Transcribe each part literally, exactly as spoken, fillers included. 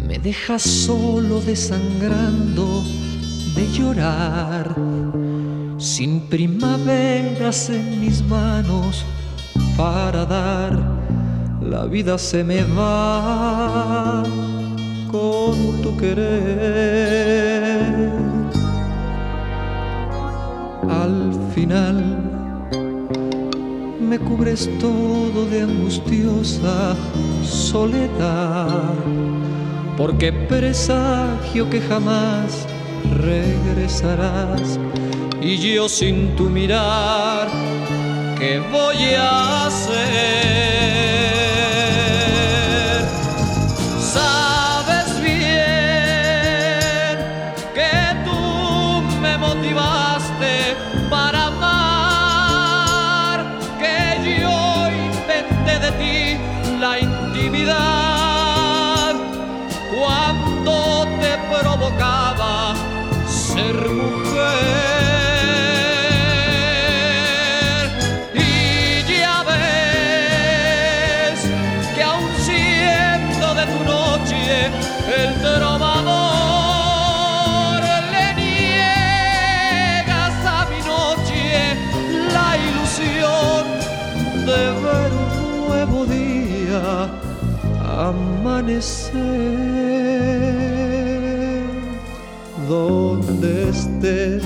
me dejas solo desangrando de llorar, sin primaveras en mis manos para dar. La vida se me va con tu querer. Al final me cubres todo de angustiosa soledad, porque presagio que jamás regresarás. Y yo sin tu mirar, ¿qué voy a hacer? Sabes bien que tú me motivaste para amar, que yo inventé de ti la intimidad cuando te provocaba ser mujer. Y ya ves que aun siendo de tu noche el trovador, le niegas a mi noche la ilusión de ver un nuevo día amanecer. Donde estés,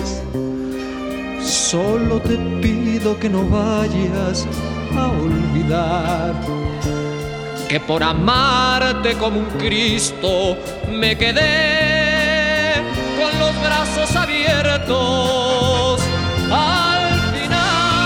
solo te pido que no vayas a olvidar que por amarte como un Cristo me quedé con los brazos abiertos al final.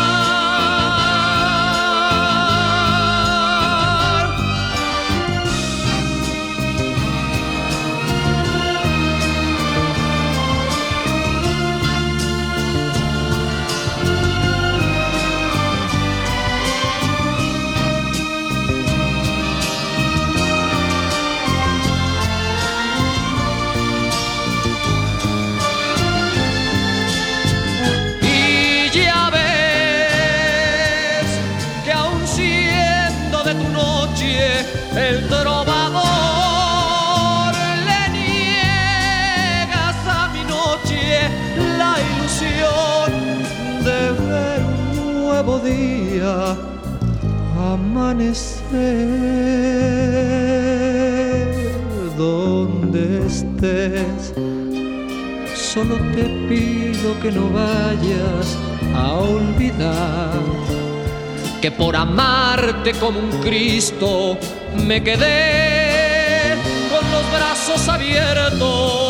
El trovador, le niegas a mi noche la ilusión de ver un nuevo día amanecer. Donde estés, solo te pido que no vayas a olvidar que por amarte como un Cristo me quedé con los brazos abiertos